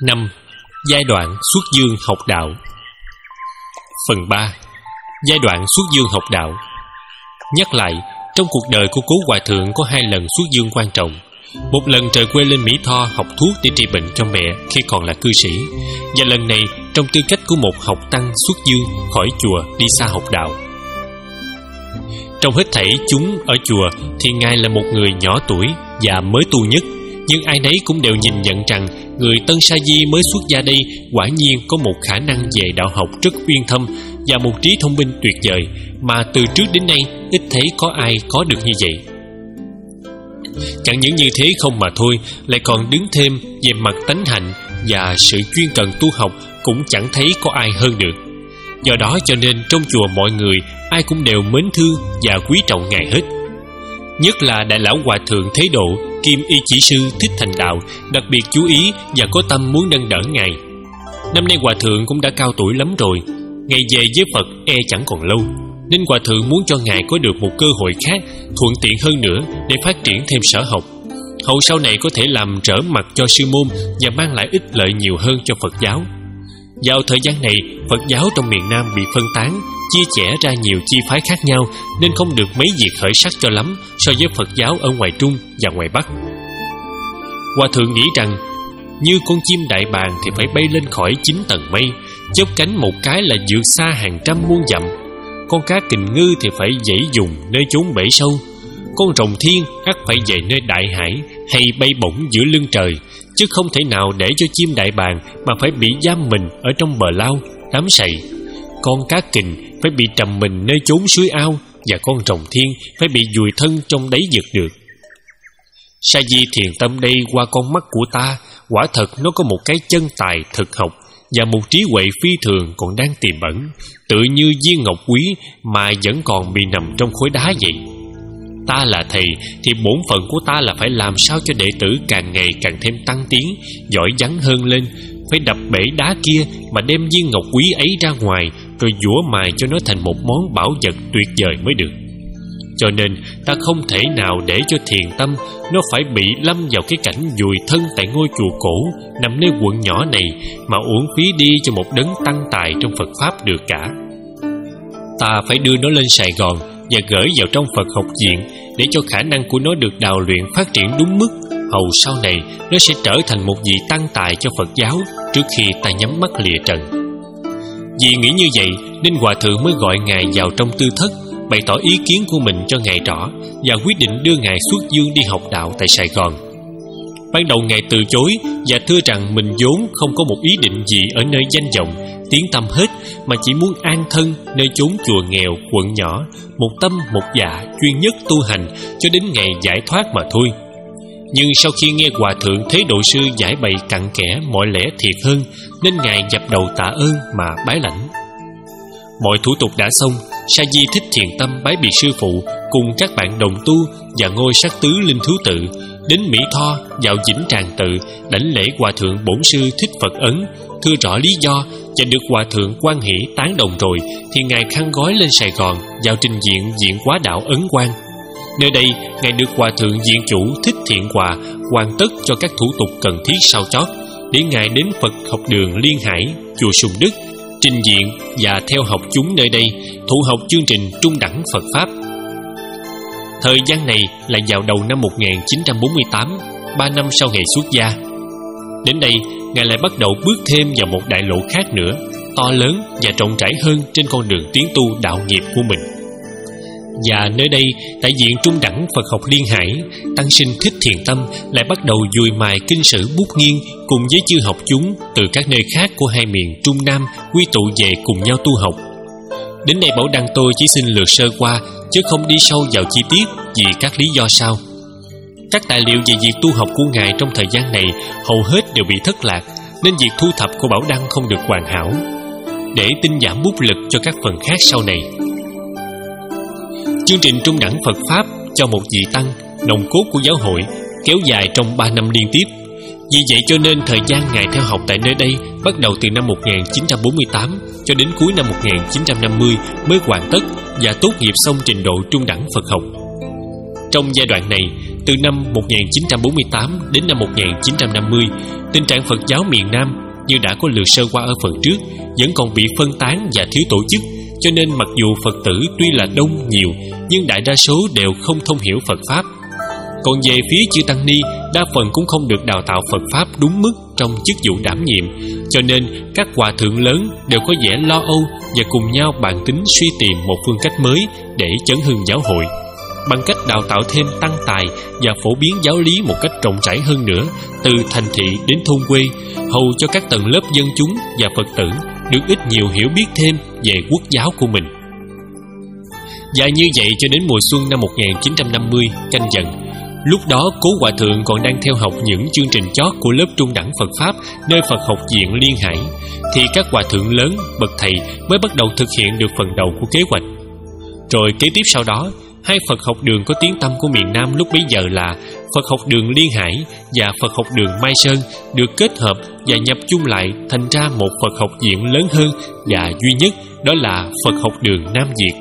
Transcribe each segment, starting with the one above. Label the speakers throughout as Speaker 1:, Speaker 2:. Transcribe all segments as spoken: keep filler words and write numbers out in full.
Speaker 1: năm. Giai đoạn xuất dương học đạo. Phần ba. Giai đoạn xuất dương học đạo. Nhắc lại, trong cuộc đời của Cố Hòa Thượng có hai lần xuất dương quan trọng. Một lần trời quê lên Mỹ Tho học thuốc để trị bệnh cho mẹ khi còn là cư sĩ, và lần này trong tư cách của một học tăng xuất dương khỏi chùa đi xa học đạo. Trong hết thảy chúng ở chùa thì Ngài là một người nhỏ tuổi và mới tu nhất, nhưng ai nấy cũng đều nhìn nhận rằng người Tân Sa Di mới xuất gia đây quả nhiên có một khả năng về đạo học rất uyên thâm và một trí thông minh tuyệt vời mà từ trước đến nay ít thấy có ai có được như vậy. Chẳng những như thế không mà thôi, lại còn đứng thêm về mặt tánh hạnh và sự chuyên cần tu học cũng chẳng thấy có ai hơn được. Do đó cho nên trong chùa mọi người ai cũng đều mến thương và quý trọng Ngài hết. Nhất là Đại Lão Hòa Thượng Thế Độ kiêm y chỉ sư Thích Thành Đạo đặc biệt chú ý và có tâm muốn nâng đỡ Ngài. Năm nay Hòa Thượng cũng đã cao tuổi lắm rồi, ngày về với Phật e chẳng còn lâu, nên Hòa Thượng muốn cho Ngài có được một cơ hội khác thuận tiện hơn nữa để phát triển thêm sở học, hậu sau này có thể làm trở mặt cho sư môn và mang lại ích lợi nhiều hơn cho Phật giáo. Vào thời gian này, Phật giáo trong miền Nam bị phân tán, chia chẻ ra nhiều chi phái khác nhau, nên không được mấy việc khởi sắc cho lắm so với Phật giáo ở ngoài Trung và ngoài Bắc. Hòa Thượng nghĩ rằng như con chim đại bàng thì phải bay lên khỏi chín tầng mây, chớp cánh một cái là vượt xa hàng trăm muôn dặm. Con cá kình ngư thì phải dãy dùng nơi chốn bể sâu, con rồng thiên ắt phải về nơi đại hải hay bay bổng giữa lưng trời, chứ không thể nào để cho chim đại bàng mà phải bị giam mình ở trong bờ lao, đám sậy. Con cá kình phải bị trầm mình nơi chốn suối ao, và con rồng thiên phải bị vùi thân trong đáy vực được. Sa Di thiền tâm đây qua con mắt của ta, quả thật nó có một cái chân tài thực học và một trí huệ phi thường còn đang tiềm ẩn, tự như viên ngọc quý mà vẫn còn bị nằm trong khối đá vậy. Ta là thầy thì bổn phận của ta là phải làm sao cho đệ tử càng ngày càng thêm tăng tiến, giỏi vắn hơn lên, phải đập bể đá kia mà đem viên ngọc quý ấy ra ngoài, rồi giũa mài cho nó thành một món bảo vật tuyệt vời mới được. Cho nên ta không thể nào để cho thiền tâm nó phải bị lâm vào cái cảnh vùi thân tại ngôi chùa cổ nằm nơi quận nhỏ này mà uổng phí đi cho một đấng tăng tài trong Phật Pháp được cả. Ta phải đưa nó lên Sài Gòn và gửi vào trong Phật học viện để cho khả năng của nó được đào luyện phát triển đúng mức, hầu sau này nó sẽ trở thành một vị tăng tài cho Phật giáo trước khi ta nhắm mắt lìa trần. Vì nghĩ như vậy nên Hòa Thượng mới gọi Ngài vào trong tư thất, bày tỏ ý kiến của mình cho Ngài rõ và quyết định đưa Ngài xuất dương đi học đạo tại Sài Gòn. Ban đầu Ngài từ chối và thưa rằng mình vốn không có một ý định gì ở nơi danh vọng, tiếng tăm hết, mà chỉ muốn an thân nơi chốn chùa nghèo, quận nhỏ, một tâm một dạ chuyên nhất tu hành cho đến ngày giải thoát mà thôi. Nhưng sau khi nghe Hòa Thượng Thế Độ Sư giải bày cặn kẽ mọi lẽ thiệt hơn, nên Ngài dập đầu tạ ơn mà bái lãnh. Mọi thủ tục đã xong, Sa Di Thích Thiền Tâm bái biệt sư phụ cùng các bạn đồng tu và ngôi sắc tứ linh thứ tự đến Mỹ Tho vào Vĩnh Tràng Tự đảnh lễ Hòa Thượng Bổn Sư Thích Phật Ấn, thưa rõ lý do và được Hòa Thượng quan hỷ tán đồng rồi thì Ngài khăn gói lên Sài Gòn vào trình viện Viện Hóa Đạo Ấn Quang. Nơi đây Ngài được Hòa Thượng Viện Chủ Thích Thiện Hòa hoàn tất cho các thủ tục cần thiết sau chót để Ngài đến Phật học đường Liên Hải, chùa Sùng Đức trình diện và theo học chúng nơi đây thụ học chương trình trung đẳng Phật Pháp. Thời gian này là vào đầu năm một nghìn chín trăm bốn mươi tám, ba năm sau ngày xuất gia. Đến đây Ngài lại bắt đầu bước thêm vào một đại lộ khác nữa, to lớn và rộng rãi hơn trên con đường tiến tu đạo nghiệp của mình. Và nơi đây, tại Viện Trung đẳng Phật học Liên Hải, tăng sinh Thích Thiền Tâm lại bắt đầu dùi mài kinh sử bút nghiêng cùng với chư học chúng từ các nơi khác của hai miền Trung Nam quy tụ về cùng nhau tu học. Đến đây Bảo Đăng tôi chỉ xin lược sơ qua, chứ không đi sâu vào chi tiết vì các lý do sau. Các tài liệu về việc tu học của Ngài trong thời gian này hầu hết đều bị thất lạc, nên việc thu thập của Bảo Đăng không được hoàn hảo, để tinh giảm bút lực cho các phần khác sau này. Chương trình trung đẳng Phật Pháp cho một vị tăng, nòng cốt của giáo hội, kéo dài trong ba năm liên tiếp. Vì vậy cho nên thời gian Ngài theo học tại nơi đây bắt đầu từ năm một nghìn chín trăm bốn mươi tám cho đến cuối năm một nghìn chín trăm năm mươi mới hoàn tất và tốt nghiệp xong trình độ trung đẳng Phật học. Trong giai đoạn này, từ năm một nghìn chín trăm bốn mươi tám đến năm một nghìn chín trăm năm mươi, tình trạng Phật giáo miền Nam như đã có lượt sơ qua ở phần trước vẫn còn bị phân tán và thiếu tổ chức, cho nên mặc dù Phật tử tuy là đông nhiều nhưng đại đa số đều không thông hiểu Phật Pháp. Còn về phía chư Tăng Ni, đa phần cũng không được đào tạo Phật Pháp đúng mức trong chức vụ đảm nhiệm, cho nên các hòa thượng lớn đều có vẻ lo âu và cùng nhau bàn tính suy tìm một phương cách mới để chấn hưng giáo hội, bằng cách đào tạo thêm tăng tài và phổ biến giáo lý một cách rộng rãi hơn nữa, từ thành thị đến thôn quê, hầu cho các tầng lớp dân chúng và Phật tử được ít nhiều hiểu biết thêm về quốc giáo của mình. Và như vậy cho đến mùa xuân năm một nghìn chín trăm năm mươi Canh Dần, lúc đó Cố Hòa Thượng còn đang theo học những chương trình chót của lớp trung đẳng Phật Pháp nơi Phật học viện Liên Hải, thì các hòa thượng lớn, bậc thầy mới bắt đầu thực hiện được phần đầu của kế hoạch. Rồi kế tiếp sau đó, hai Phật học đường có tiếng tăm của miền Nam lúc bấy giờ là Phật học đường Liên Hải và Phật học đường Mai Sơn được kết hợp và nhập chung lại thành ra một Phật học viện lớn hơn và duy nhất, đó là Phật học đường Nam Việt.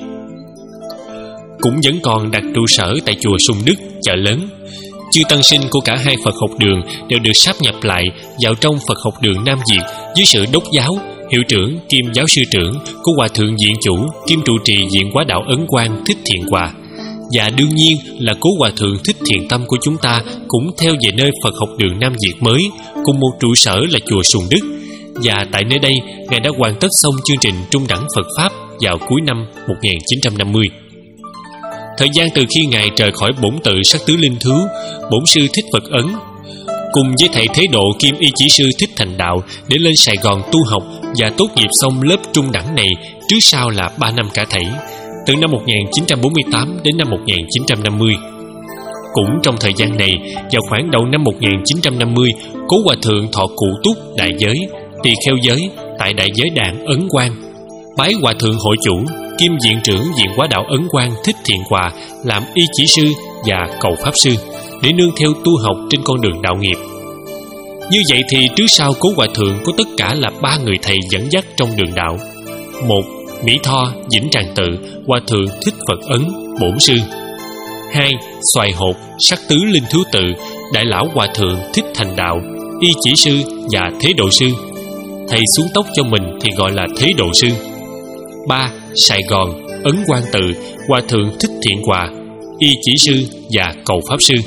Speaker 1: Cũng vẫn còn đặt trụ sở tại chùa Sùng Đức, chợ lớn. Chư tăng sinh của cả hai Phật học đường đều được sáp nhập lại vào trong Phật học đường Nam Việt dưới sự đốc giáo, hiệu trưởng kiêm giáo sư trưởng của Hòa thượng viện chủ kiêm trụ trì viện Hóa Đạo Ấn Quang Thích Thiện Hòa. Và đương nhiên là Cố Hòa Thượng Thích Thiện Tâm của chúng ta cũng theo về nơi Phật học đường Nam Việt mới, cùng một trụ sở là chùa Sùng Đức. Và tại nơi đây, Ngài đã hoàn tất xong chương trình trung đẳng Phật Pháp vào cuối năm một nghìn chín trăm năm mươi. Thời gian từ khi Ngài rời khỏi bổn tự Sắc Tứ Linh Thú, bổn sư Thích Phật Ấn, cùng với thầy Thế Độ kiêm y chỉ sư Thích Thành Đạo để lên Sài Gòn tu học và tốt nghiệp xong lớp trung đẳng này trước sau là ba năm cả thảy, từ năm một nghìn chín trăm bốn mươi tám đến năm một nghìn chín trăm năm mươi. Cũng trong thời gian này, vào khoảng đầu năm một nghìn chín trăm năm mươi, Cố Hòa Thượng thọ cụ túc đại giới, tỳ kheo giới tại Đại Giới Đàn Ấn Quang, bái Hòa Thượng hội chủ kiêm viện trưởng viện Hóa Đạo Ấn Quang Thích Thiện Hòa làm y chỉ sư và cầu pháp sư để nương theo tu học trên con đường đạo nghiệp. Như vậy thì trước sau Cố Hòa Thượng có tất cả là ba người thầy dẫn dắt trong đường đạo: một, Mỹ Tho Vĩnh Tràng Tự Hòa Thượng Thích Phật Ấn bổn sư; hai, Xoài Hột Sắc Tứ Linh Thú Tự Đại Lão Hòa Thượng Thích Thành Đạo y chỉ sư và Thế Độ sư, thầy xuống tóc cho mình thì gọi là Thế Độ sư; ba, Sài Gòn Ấn Quang Tự Hòa Thượng Thích Thiện Hòa y chỉ sư và cầu pháp sư.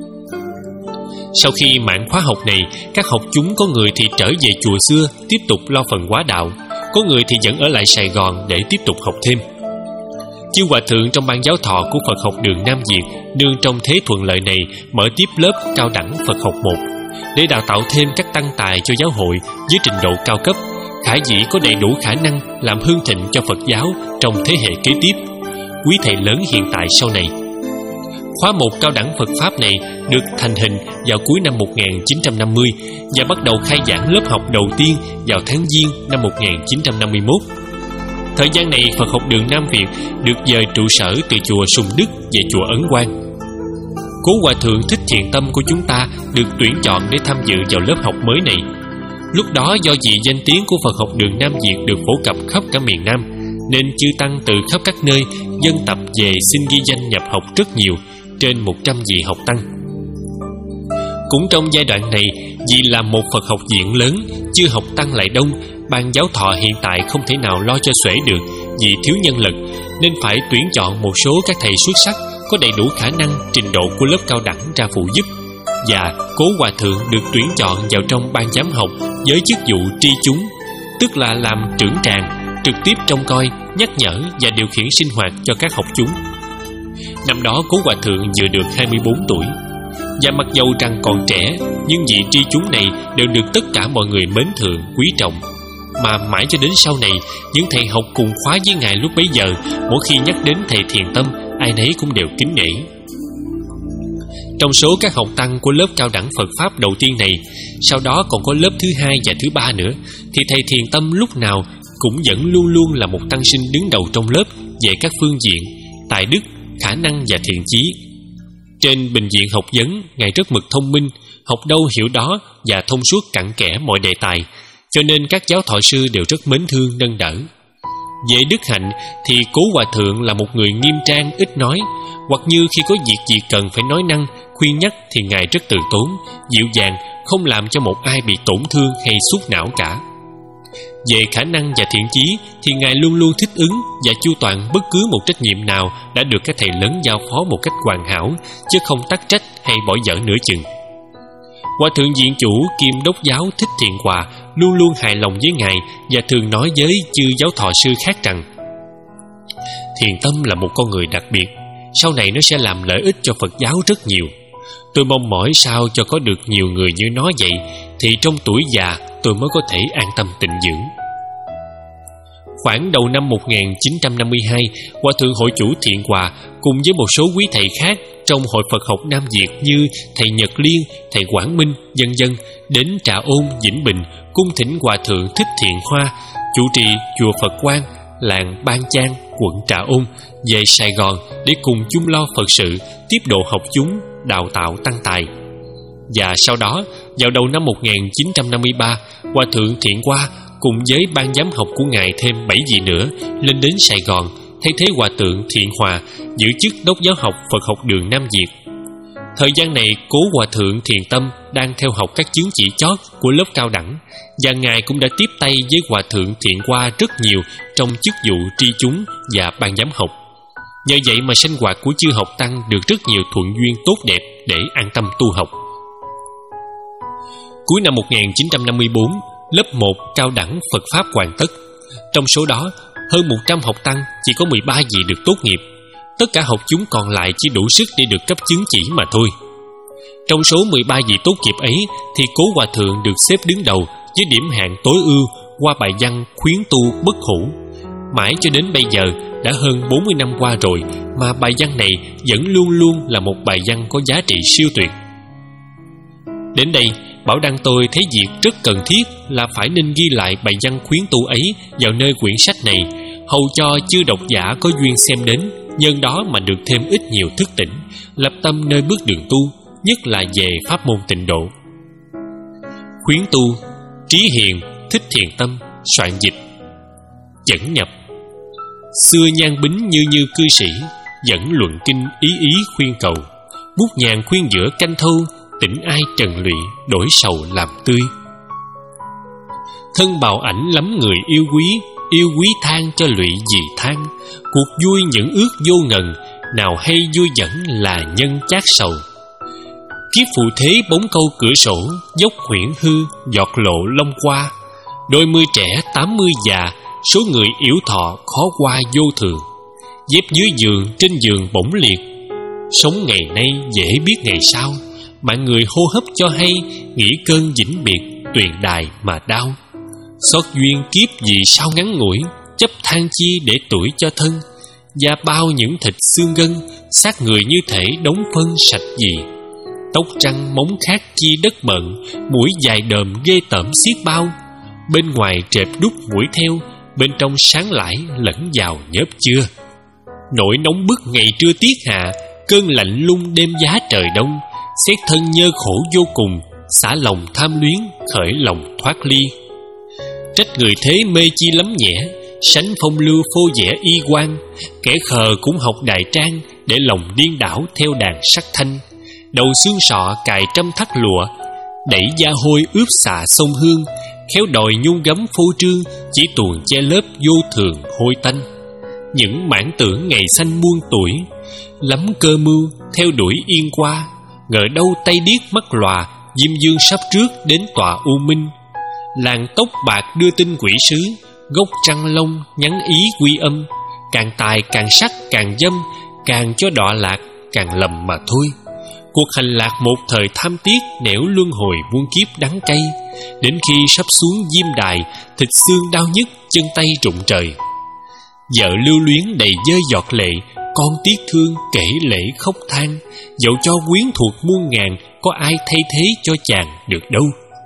Speaker 1: Sau khi mãn khóa học này, các học chúng có người thì trở về chùa xưa tiếp tục lo phần hóa đạo, có người thì vẫn ở lại Sài Gòn để tiếp tục học thêm. Chư Hòa Thượng trong ban giáo thọ của Phật học đường Nam Việt nương trong thế thuận lợi này mở tiếp lớp cao đẳng Phật học một để đào tạo thêm các tăng tài cho giáo hội với trình độ cao cấp, khả dĩ có đầy đủ khả năng làm hương thịnh cho Phật giáo trong thế hệ kế tiếp, quý thầy lớn hiện tại sau này. Khóa một cao đẳng Phật Pháp này được thành hình vào cuối năm một nghìn chín trăm năm mươi và bắt đầu khai giảng lớp học đầu tiên vào tháng Giêng năm một nghìn chín trăm năm mươi mốt. Thời gian này, Phật học đường Nam Việt được dời trụ sở từ chùa Sùng Đức về chùa Ấn Quang. Cố Hòa Thượng Thích Thiện Tâm của chúng ta được tuyển chọn để tham dự vào lớp học mới này. Lúc đó do vì danh tiếng của Phật học đường Nam Việt được phổ cập khắp cả miền Nam, nên chư tăng từ khắp các nơi dân tập về xin ghi danh nhập học rất nhiều, trên một trăm vị học tăng. Cũng trong giai đoạn này, vì là một Phật học viện lớn, chư học tăng lại đông, ban giáo thọ hiện tại không thể nào lo cho xuể được vì thiếu nhân lực, nên phải tuyển chọn một số các thầy xuất sắc có đầy đủ khả năng, trình độ của lớp cao đẳng ra phụ giúp. Và Cố Hòa Thượng được tuyển chọn vào trong ban giám học với chức vụ tri chúng, tức là làm trưởng tràng, trực tiếp trông coi, nhắc nhở và điều khiển sinh hoạt cho các học chúng. Năm đó Cố Hòa Thượng vừa được hai mươi bốn tuổi, và mặc dầu rằng còn trẻ, nhưng vị tri chúng này đều được tất cả mọi người mến thương, quý trọng. Mà mãi cho đến sau này, những thầy học cùng khóa với Ngài lúc bấy giờ, mỗi khi nhắc đến thầy Thiện Tâm, ai nấy cũng đều kính nể. Trong số các học tăng của lớp cao đẳng Phật Pháp đầu tiên này, sau đó còn có lớp thứ hai và thứ ba nữa, thì thầy Thiện Tâm lúc nào cũng vẫn luôn luôn là một tăng sinh đứng đầu trong lớp về các phương diện tài đức, khả năng và thiện chí. Trên bình diện học vấn, Ngài rất mực thông minh, học đâu hiểu đó và thông suốt cặn kẽ mọi đề tài, cho nên các giáo thọ sư đều rất mến thương nâng đỡ. Về đức hạnh thì Cố Hòa Thượng là một người nghiêm trang, ít nói, hoặc như khi có việc gì cần phải nói năng, khuyên nhắc thì Ngài rất từ tốn, dịu dàng, không làm cho một ai bị tổn thương hay sút não cả. Về khả năng và thiện chí thì Ngài luôn luôn thích ứng và chu toàn bất cứ một trách nhiệm nào đã được các thầy lớn giao phó một cách hoàn hảo, chứ không tắc trách hay bỏ dở nửa chừng. Hòa thượng viện chủ kiêm đốc giáo Thích Thiện Hòa luôn luôn hài lòng với Ngài và thường nói với chư giáo thọ sư khác rằng: Thiền Tâm là một con người đặc biệt, sau này nó sẽ làm lợi ích cho Phật giáo rất nhiều. Tôi mong mỏi sao cho có được nhiều người như nó vậy, thì trong tuổi già tôi mới có thể an tâm tịnh dưỡng. Khoảng đầu năm một nghìn chín trăm năm mươi hai, Hòa thượng hội chủ Thiện Hòa cùng với một số quý thầy khác trong Hội Phật học Nam Việt như thầy Nhật Liên, thầy Quảng Minh, vân vân đến Trà Ôn, Vĩnh Bình cung thỉnh Hòa thượng Thích Thiện Hoa, chủ trì chùa Phật Quang, làng Ban Chang, quận Trà Ôn, về Sài Gòn để cùng chung lo Phật sự, tiếp độ học chúng, đào tạo tăng tài. Và sau đó, vào đầu năm một nghìn chín trăm năm mươi ba, Hòa thượng Thiện Hoa cùng với ban giám học của Ngài thêm bảy vị nữa lên đến Sài Gòn, thay thế Hòa thượng Thiện Hòa giữ chức đốc giáo học Phật học đường Nam Việt. Thời gian này, cố Hòa thượng Thiền Tâm đang theo học các chứng chỉ chót của lớp cao đẳng, và Ngài cũng đã tiếp tay với Hòa thượng Thiện Hoa rất nhiều trong chức vụ tri chúng và ban giám học. Nhờ vậy mà sinh hoạt của chư học tăng được rất nhiều thuận duyên tốt đẹp để an tâm tu học. Cuối năm một nghìn chín trăm năm mươi bốn, lớp một cao đẳng Phật Pháp hoàn tất. Trong số đó, hơn một trăm học tăng, chỉ có mười ba vị được tốt nghiệp. Tất cả học chúng còn lại chỉ đủ sức để được cấp chứng chỉ mà thôi. Trong số mười ba vị tốt nghiệp ấy thì cố Hòa thượng được xếp đứng đầu với điểm hạng tối ưu qua bài văn Khuyến tu bất hủ. Mãi cho đến bây giờ đã hơn bốn mươi năm qua rồi mà bài văn này vẫn luôn luôn là một bài văn có giá trị siêu tuyệt. Đến đây, Bảo Đăng tôi thấy việc rất cần thiết là phải nên ghi lại bài văn khuyến tu ấy vào nơi quyển sách này, hầu cho chư độc giả có duyên xem đến, nhân đó mà được thêm ít nhiều thức tỉnh, lập tâm nơi bước đường tu, nhất là về pháp môn tịnh độ. Khuyến tu, Trí Hiền, Thích Thiền Tâm, soạn dịch. Dẫn nhập. Xưa nhan bính như như cư sĩ, dẫn luận kinh ý ý khuyên cầu, bút nhàn khuyên giữa canh thâu, tỉnh ai trần lụy, đổi sầu làm tươi. Thân bào ảnh lắm người yêu quý, yêu quý than cho lụy gì than, cuộc vui những ước vô ngần, nào hay vui dẫn là nhân chát sầu. Kiếp phụ thế bóng câu cửa sổ, dốc huyễn hư, giọt lộ long qua. Đôi mươi trẻ tám mươi già, số người yếu thọ khó qua vô thường. Dép dưới giường, trên giường bỗng liệt, sống ngày nay dễ biết ngày sau. Mạng người hô hấp cho hay, nghĩ cơn vĩnh biệt, tuyền đài mà đau. Xót duyên kiếp vì sao ngắn ngủi, chấp than chi để tuổi cho thân. Và bao những thịt xương gân, xác người như thể đống phân sạch gì. Tóc trăng móng khác chi đất bận, mũi dài đờm ghê tởm xiết bao. Bên ngoài trệp đúc mũi theo, bên trong sáng lãi lẫn vào nhớp chưa. Nỗi nóng bức ngày trưa tiết hạ, cơn lạnh lung đêm giá trời đông. Xét thân nhơ khổ vô cùng, xả lòng tham luyến, khởi lòng thoát ly. Trách người thế mê chi lắm nhẹ, sánh phong lưu phô vẽ y quan. Kẻ khờ cũng học đại trang, để lòng điên đảo theo đàn sắc thanh. Đầu xương sọ cài trăm thắt lụa, đẩy da hôi ướp xạ sông Hương. Khéo đòi nhung gấm phô trương, chỉ tuồng che lớp vô thường hôi tanh. Những mãn tưởng ngày xanh muôn tuổi, lắm cơ mưu theo đuổi yên qua. Ngờ đâu tay điếc mắt lòa, Diêm Dương sắp trước đến tòa U Minh. Làng tóc bạc đưa tin quỷ sứ, gốc trăng lông nhắn ý quy âm. Càng tài càng sắc càng dâm, càng cho đọa lạc càng lầm mà thôi. Cuộc hành lạc một thời tham tiếc, nẻo luân hồi muôn kiếp đắng cay. Đến khi sắp xuống diêm đài, thịt xương đau nhức, chân tay rụng trời. Vợ lưu luyến đầy dơ giọt lệ, con tiếc thương kể lễ khóc than. Dẫu cho quyến thuộc muôn ngàn, có ai thay thế cho chàng được đâu.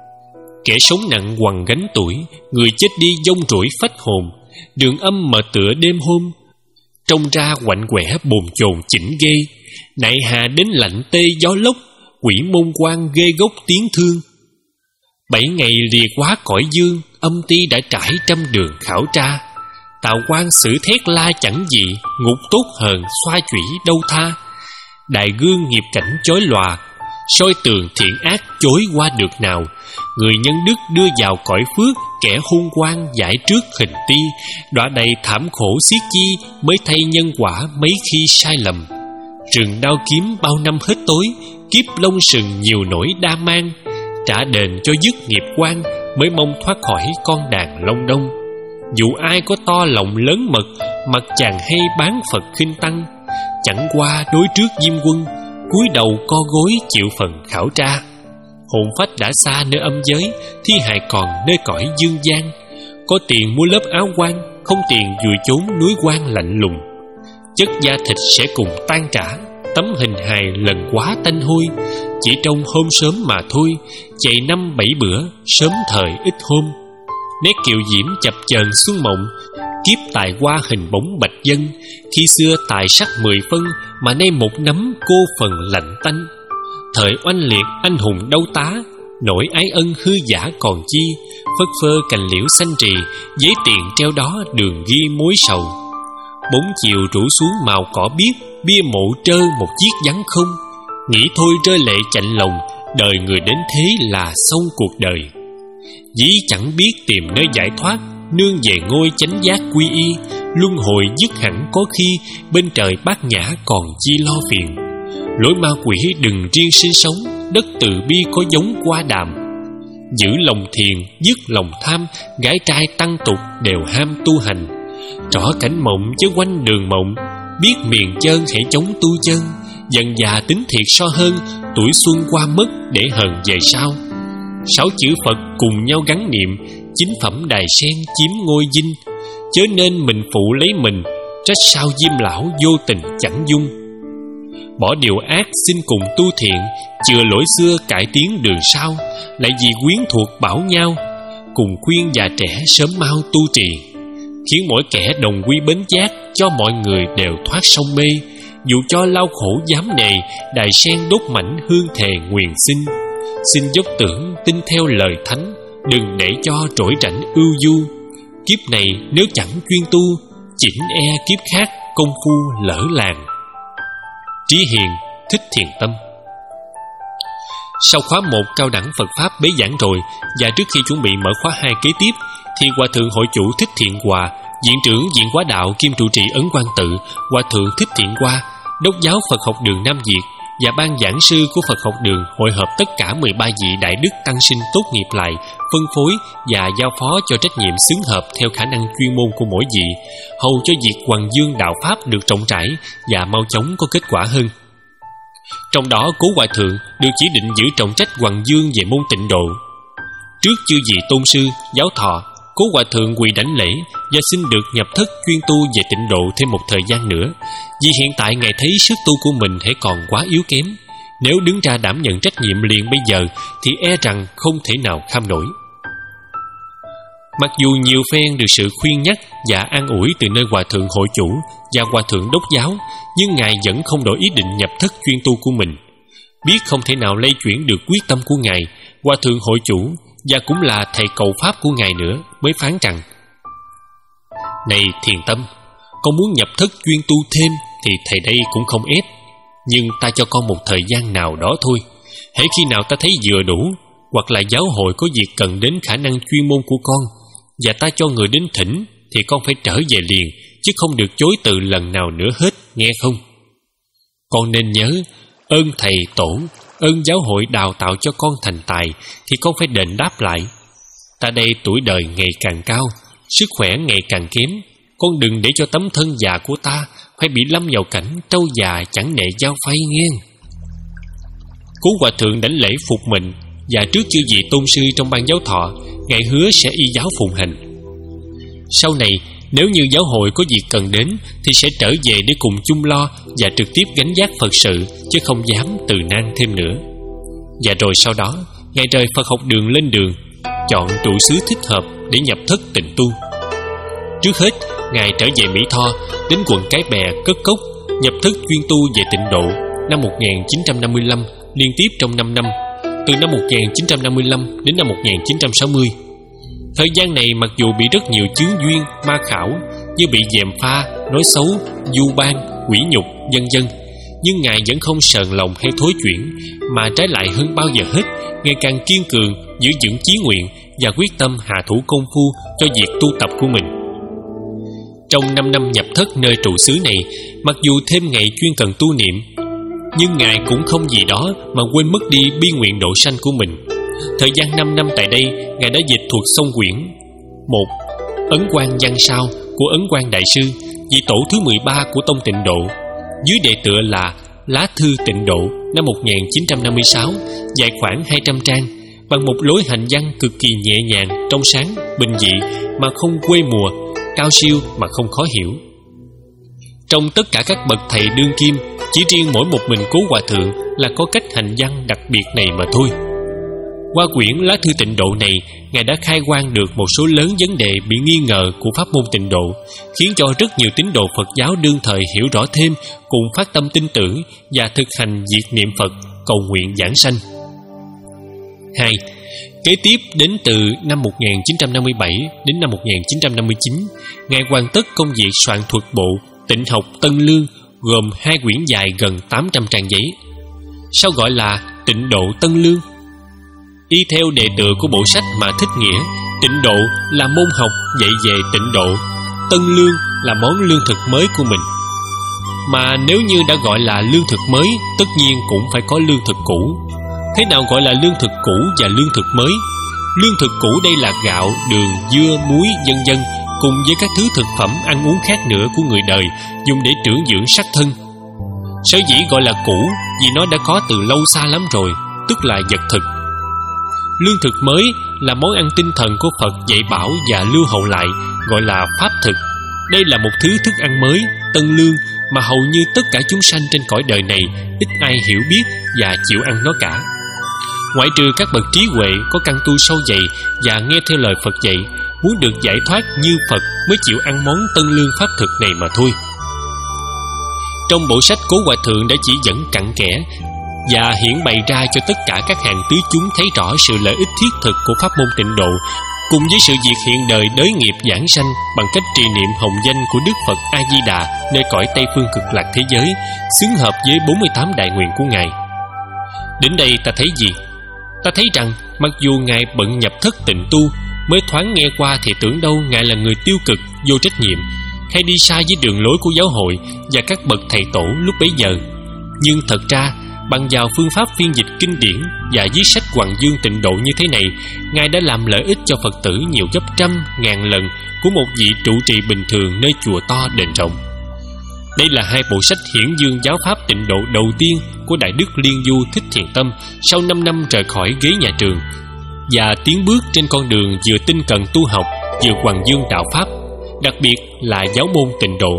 Speaker 1: Kẻ sống nặng quằn gánh tuổi, người chết đi dông rủi phách hồn. Đường âm mở tựa đêm hôm, trông ra quạnh quẻ bồn chồn chỉnh ghê. Nại hà đến lạnh tê gió lốc, quỷ môn quan ghê gốc tiếng thương. Bảy ngày lìa quá cõi dương, âm ti đã trải trăm đường khảo tra. Tào quan xử thét la chẳng gì, ngục tốt hờn xoa chủy đâu tha. Đại gương nghiệp cảnh chói lòa, soi tường thiện ác chối qua được nào. Người nhân đức đưa vào cõi phước, kẻ hung quan giải trước hình ti. Đọa đầy thảm khổ xiết chi, mới thay nhân quả mấy khi sai lầm. Rừng đao kiếm bao năm hết tối, kiếp lông sừng nhiều nỗi đa mang. Trả đền cho dứt nghiệp quan, mới mong thoát khỏi con đàn long đông. Dù ai có to lòng lớn mật, mặt chàng hay bán Phật khinh tăng. Chẳng qua đối trước Diêm Quân, cúi đầu co gối chịu phần khảo tra. Hồn phách đã xa nơi âm giới, thi hài còn nơi cõi dương gian. Có tiền mua lớp áo quan, không tiền vùi chốn núi quan lạnh lùng. Chất da thịt sẽ cùng tan trả, tấm hình hài lần quá tanh hôi. Chỉ trong hôm sớm mà thôi, chạy năm bảy bữa, sớm thời ít hôm. Nét kiều diễm chập chờn xuân mộng, kiếp tài qua hình bóng bạch dân. Khi xưa tài sắc mười phân, mà nay một nắm cô phần lạnh tanh. Thời oanh liệt anh hùng đâu tá, nỗi ái ân hư giả còn chi. Phất phơ cành liễu xanh trì, giấy tiền treo đó đường ghi mối sầu. Bốn chiều rủ xuống màu cỏ biếc, bia mộ trơ một chiếc vắng không. Nghĩ thôi rơi lệ chạnh lòng, đời người đến thế là xong cuộc đời. Dĩ chẳng biết tìm nơi giải thoát, nương về ngôi chánh giác quy y. Luân hồi dứt hẳn có khi, bên trời bát nhã còn chi lo phiền. Lối ma quỷ đừng riêng sinh sống, đất từ bi có giống qua đàm. Giữ lòng thiền, dứt lòng tham, gái trai tăng tục đều ham tu hành. Trỏ cảnh mộng chứ quanh đường mộng, biết miền chân hãy chống tu chân. Dần già tính thiệt so hơn, tuổi xuân qua mất để hờn về sau. Sáu chữ Phật cùng nhau gắn niệm, chính phẩm đài sen chiếm ngôi dinh. Chớ nên mình phụ lấy mình, trách sao Diêm lão vô tình chẳng dung. Bỏ điều ác xin cùng tu thiện, chừa lỗi xưa cải tiến đường sau. Lại vì quyến thuộc bảo nhau, cùng khuyên già trẻ sớm mau tu trì. Khiến mỗi kẻ đồng quy bến giác, cho mọi người đều thoát sông mê. Dù cho lao khổ dám nề, đài sen đốt mảnh hương thề nguyện sinh. Xin dốc tưởng tin theo lời thánh, đừng để cho trỗi rảnh ưu du. Kiếp này nếu chẳng chuyên tu, chỉnh e kiếp khác công phu lỡ làng. Trí Hiền, Thích Thiền Tâm. Sau khóa một cao đẳng Phật Pháp bế giảng rồi, và trước khi chuẩn bị mở khóa hai kế tiếp, thì Hòa Thượng Hội Chủ Thích Thiện Hòa, Viện trưởng Viện Hóa Đạo kiêm trụ trì Ấn Quang Tự, Hòa Thượng Thích Thiện Hoa, Đốc giáo Phật học đường Nam Việt và ban giảng sư của Phật học đường hội hợp tất cả mười ba vị đại đức tăng sinh tốt nghiệp lại, phân phối và giao phó cho trách nhiệm xứng hợp theo khả năng chuyên môn của mỗi vị, hầu cho việc hoằng dương đạo pháp được rộng rãi và mau chóng có kết quả hơn. Trong đó, Cố Hòa Thượng được chỉ định giữ trọng trách hoằng dương về môn Tịnh Độ. Trước chư vị tôn sư, giáo thọ, Cố Hòa Thượng quỳ đảnh lễ và xin được nhập thất chuyên tu về Tịnh Độ thêm một thời gian nữa, vì hiện tại Ngài thấy sức tu của mình hãy còn quá yếu kém. Nếu đứng ra đảm nhận trách nhiệm liền bây giờ thì e rằng không thể nào kham nổi. Mặc dù nhiều phen được sự khuyên nhắc và an ủi từ nơi Hòa Thượng Hội Chủ và Hòa Thượng Đốc giáo, nhưng Ngài vẫn không đổi ý định nhập thất chuyên tu của mình. Biết không thể nào lay chuyển được quyết tâm của Ngài, Hòa Thượng Hội Chủ và cũng là thầy cầu pháp của Ngài nữa mới phán rằng: "Này Thiền Tâm, con muốn nhập thất chuyên tu thêm thì thầy đây cũng không ép, nhưng ta cho con một thời gian nào đó thôi. Hễ khi nào ta thấy vừa đủ, hoặc là giáo hội có việc cần đến khả năng chuyên môn của con, và ta cho người đến thỉnh, thì con phải trở về liền, chứ không được chối từ lần nào nữa hết, nghe không? Con nên nhớ, ơn thầy tổ, ơn giáo hội đào tạo cho con thành tài, thì con phải đền đáp lại. Ta đây tuổi đời ngày càng cao, sức khỏe ngày càng kém, con đừng để cho tấm thân già của ta phải bị lâm vào cảnh trâu già chẳng nệ dao phay nghe." Cố Hòa Thượng đảnh lễ phục mệnh, và trước chư vị tôn sư trong ban giáo thọ, Ngài hứa sẽ y giáo phụng hành. Sau này, nếu như giáo hội có việc cần đến, thì sẽ trở về để cùng chung lo và trực tiếp gánh vác Phật sự, chứ không dám từ nan thêm nữa. Và rồi sau đó, Ngài rời Phật học đường lên đường, chọn trụ xứ thích hợp để nhập thất tịnh tu. Trước hết, Ngài trở về Mỹ Tho, đến quận Cái Bè, Cất Cốc, nhập thất chuyên tu về Tịnh Độ năm một nghìn chín trăm năm mươi lăm, liên tiếp trong năm năm, từ năm một nghìn chín trăm năm mươi lăm đến năm một nghìn chín trăm sáu mươi. Thời gian này mặc dù bị rất nhiều chướng duyên, ma khảo, như bị gièm pha, nói xấu, du ban, quỷ nhục, vân vân, nhưng Ngài vẫn không sờn lòng hay thối chuyển, mà trái lại hơn bao giờ hết, ngày càng kiên cường, giữ vững chí nguyện và quyết tâm hạ thủ công phu cho việc tu tập của mình. Trong năm năm nhập thất nơi trụ xứ này, mặc dù thêm ngày chuyên cần tu niệm, nhưng Ngài cũng không vì đó mà quên mất đi bi nguyện độ sanh của mình. Thời gian năm năm tại đây, Ngài đã dịch thuộc xong quyển một Ấn Quang Văn Sao của Ấn Quang Đại Sư, vị tổ thứ mười ba của Tông Tịnh Độ, dưới đề tựa là Lá Thư Tịnh Độ năm một nghìn chín trăm năm mươi sáu, dài khoảng hai trăm trang, bằng một lối hành văn cực kỳ nhẹ nhàng, trong sáng, bình dị mà không quê mùa, cao siêu mà không khó hiểu. Trong tất cả các bậc thầy đương kim, chỉ riêng mỗi một mình Cố Hòa Thượng là có cách hành văn đặc biệt này mà thôi. Qua quyển Lá Thư Tịnh Độ này, Ngài đã khai quang được một số lớn vấn đề bị nghi ngờ của pháp môn tịnh độ, khiến cho rất nhiều tín đồ Phật giáo đương thời hiểu rõ thêm, cùng phát tâm tin tưởng và thực hành việc niệm Phật, cầu nguyện giảng sanh. Hai. Kế tiếp đến từ năm một nghìn chín trăm năm mươi bảy đến năm một nghìn chín trăm năm mươi chín, Ngài hoàn tất công việc soạn thuật bộ Tịnh Học Tân Lương, gồm hai quyển dài gần tám trăm trang giấy. Sao gọi là Tịnh Độ Tân Lương? Y theo đề tựa của bộ sách mà thích nghĩa, tịnh độ là môn học dạy về tịnh độ, tân lương là món lương thực mới của mình. Mà nếu như đã gọi là lương thực mới, tất nhiên cũng phải có lương thực cũ. Thế nào gọi là lương thực cũ và lương thực mới? Lương thực cũ đây là gạo, đường, dưa, muối, vân vân, cùng với các thứ thực phẩm ăn uống khác nữa của người đời, dùng để trưởng dưỡng sắc thân. Sở dĩ gọi là cũ vì nó đã có từ lâu xa lắm rồi, tức là vật thực. Lương thực mới là món ăn tinh thần của Phật dạy bảo và lưu hậu lại, gọi là pháp thực. Đây là một thứ thức ăn mới, tân lương, mà hầu như tất cả chúng sanh trên cõi đời này ít ai hiểu biết và chịu ăn nó cả. Ngoại trừ các bậc trí huệ có căn tu sâu dày và nghe theo lời Phật dạy, muốn được giải thoát như Phật mới chịu ăn món tân lương pháp thực này mà thôi. Trong bộ sách, Cố Hòa Thượng đã chỉ dẫn cặn kẽ và hiển bày ra cho tất cả các hàng tứ chúng thấy rõ sự lợi ích thiết thực của pháp môn tịnh độ, cùng với sự việc hiện đời đới nghiệp giảng sanh bằng cách trì niệm hồng danh của Đức Phật A Di Đà nơi cõi Tây phương cực lạc thế giới, xứng hợp với bốn mươi tám đại nguyện của Ngài. Đến đây ta thấy gì? Ta thấy rằng mặc dù Ngài bận nhập thất tịnh tu, mới thoáng nghe qua thì tưởng đâu Ngài là người tiêu cực, vô trách nhiệm, hay đi sai với đường lối của giáo hội và các bậc thầy tổ lúc bấy giờ. Nhưng thật ra, bằng vào phương pháp phiên dịch kinh điển và viết sách Hoằng Dương Tịnh Độ như thế này, Ngài đã làm lợi ích cho Phật tử nhiều gấp trăm, ngàn lần của một vị trụ trì bình thường nơi chùa to đền rộng. Đây là hai bộ sách hiển dương giáo pháp tịnh độ đầu tiên của Đại Đức Liên Du Thích Thiền Tâm sau năm năm rời khỏi ghế nhà trường và tiến bước trên con đường vừa tinh cần tu học vừa hoằng dương đạo pháp, đặc biệt là giáo môn tịnh độ.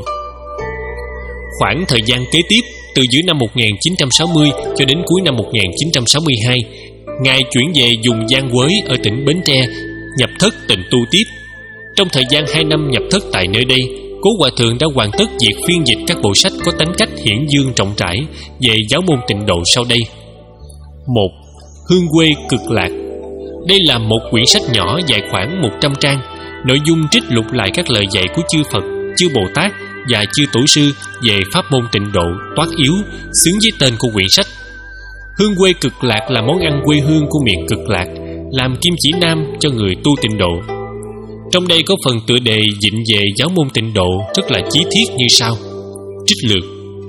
Speaker 1: Khoảng thời gian kế tiếp, từ giữa năm một nghìn chín trăm sáu mươi cho đến cuối năm một nghìn chín trăm sáu mươi hai, Ngài chuyển về vùng Giang Quới ở tỉnh Bến Tre, nhập thất tịnh tu tiếp. Trong thời gian hai năm nhập thất tại nơi đây, Cố Hòa Thượng đã hoàn tất việc phiên dịch các bộ sách có tánh cách hiển dương rộng rãi về giáo môn tịnh độ sau đây. Một. Hương quê cực lạc. Đây là một quyển sách nhỏ dài khoảng một trăm trang, nội dung trích lục lại các lời dạy của chư Phật, chư Bồ Tát và chư Tổ sư về pháp môn tịnh độ toát yếu, xứng với tên của quyển sách. Hương quê cực lạc là món ăn quê hương của miền cực lạc, làm kim chỉ nam cho người tu tịnh độ. Trong đây có phần tựa đề vịnh về giáo môn tịnh độ rất là chí thiết như sau. Trích lược: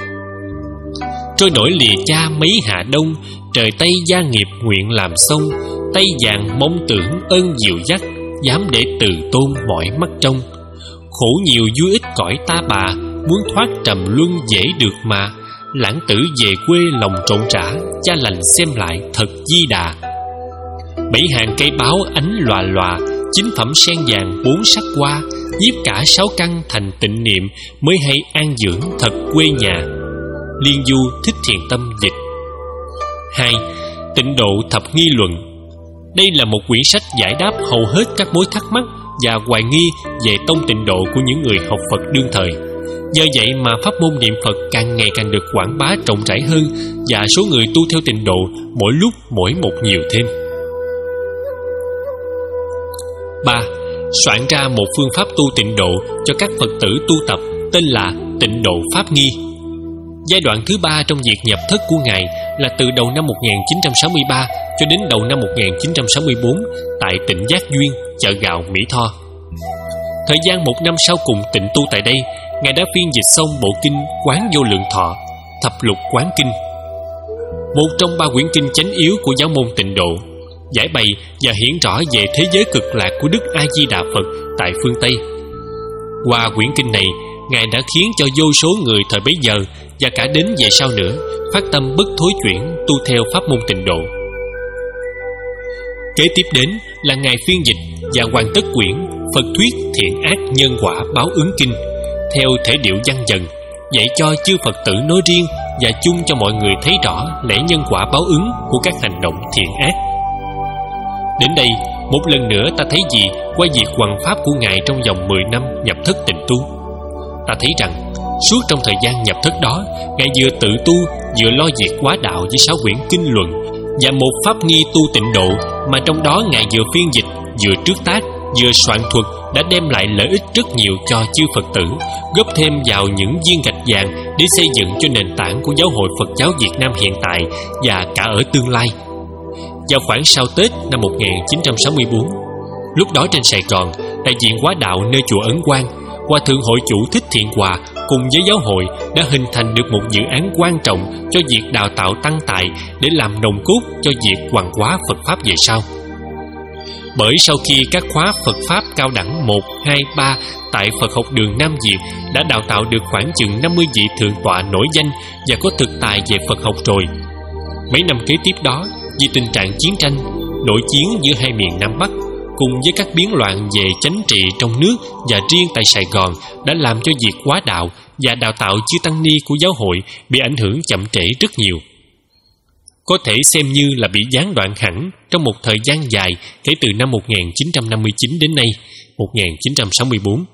Speaker 1: trôi nổi lìa cha mấy hạ đông, trời Tây gia nghiệp nguyện làm sông, Tây vàng mong tưởng ơn dìu dắt, dám để từ tôn mỏi mắt trông. Khổ nhiều vui ít cõi ta bà, muốn thoát trầm luân dễ được mà. Lãng tử về quê lòng trộn rã, cha lành xem lại thật di đà. Bảy hàng cây báo ánh lòa lòa, chính phẩm sen vàng bốn sắc hoa, nhiếp cả sáu căn thành tịnh niệm, mới hay an dưỡng thật quê nhà. Liên Du Thích Thiền Tâm dịch. Hai. Tịnh độ thập nghi luận. Đây là một quyển sách giải đáp hầu hết các mối thắc mắc và hoài nghi về tông tịnh độ của những người học Phật đương thời. Do vậy mà pháp môn niệm Phật càng ngày càng được quảng bá rộng rãi hơn, và số người tu theo tịnh độ mỗi lúc mỗi một nhiều thêm. Ba. Soạn ra một phương pháp tu tịnh độ cho các Phật tử tu tập, tên là Tịnh độ Pháp Nghi. Giai đoạn thứ ba trong việc nhập thất của Ngài là từ đầu năm một nghìn chín trăm sáu mươi ba cho đến đầu năm một nghìn chín trăm sáu mươi bốn tại tỉnh Giác Duyên, chợ gạo Mỹ Tho. Thời gian một năm sau cùng tịnh tu tại đây, Ngài đã phiên dịch xong bộ kinh Quán Vô Lượng Thọ, Thập Lục Quán Kinh, một trong ba quyển kinh chánh yếu của giáo môn Tịnh Độ, giải bày và hiển rõ về thế giới cực lạc của Đức A Di Đà Phật tại phương Tây. Qua quyển kinh này, Ngài đã khiến cho vô số người thời bấy giờ và cả đến về sau nữa phát tâm bất thối chuyển tu theo pháp môn Tịnh Độ. Kế tiếp đến là Ngài phiên dịch và hoàn tất quyển Phật Thuyết Thiện Ác Nhân Quả Báo Ứng Kinh theo thể điệu văn dần, dạy cho chư Phật tử nói riêng và chung cho mọi người thấy rõ lẽ nhân quả báo ứng của các hành động thiện ác. Đến đây, một lần nữa ta thấy gì qua việc hoằng pháp của Ngài trong vòng mười năm nhập thất tịnh tu. Ta thấy rằng suốt trong thời gian nhập thất đó, Ngài vừa tự tu, vừa lo việc hóa đạo với sáu quyển kinh luận và một pháp nghi tu tịnh độ, mà trong đó Ngài vừa phiên dịch, vừa trước tác, vừa soạn thuật đã đem lại lợi ích rất nhiều cho chư Phật tử, góp thêm vào những viên gạch vàng để xây dựng cho nền tảng của giáo hội Phật giáo Việt Nam hiện tại và cả ở tương lai. Vào khoảng sau Tết năm một nghìn chín trăm sáu mươi bốn, lúc đó trên Sài Gòn, đại diện hóa đạo nơi chùa Ấn Quang, Hòa thượng hội chủ Thích Thiện Hòa cùng với giáo hội đã hình thành được một dự án quan trọng cho việc đào tạo tăng tài để làm nòng cốt cho việc hoàn hóa Phật Pháp về sau. Bởi sau khi các khóa Phật Pháp cao đẳng một, hai, ba tại Phật học đường Nam Việt đã đào tạo được khoảng chừng năm mươi vị thượng tọa nổi danh và có thực tài về Phật học rồi, mấy năm kế tiếp đó, vì tình trạng chiến tranh, nội chiến giữa hai miền Nam Bắc cùng với các biến loạn về chính trị trong nước và riêng tại Sài Gòn đã làm cho việc hóa đạo và đào tạo chư tăng ni của giáo hội bị ảnh hưởng chậm trễ rất nhiều. Có thể xem như là bị gián đoạn hẳn trong một thời gian dài kể từ năm một nghìn chín trăm năm mươi chín đến nay, một nghìn chín trăm sáu mươi bốn.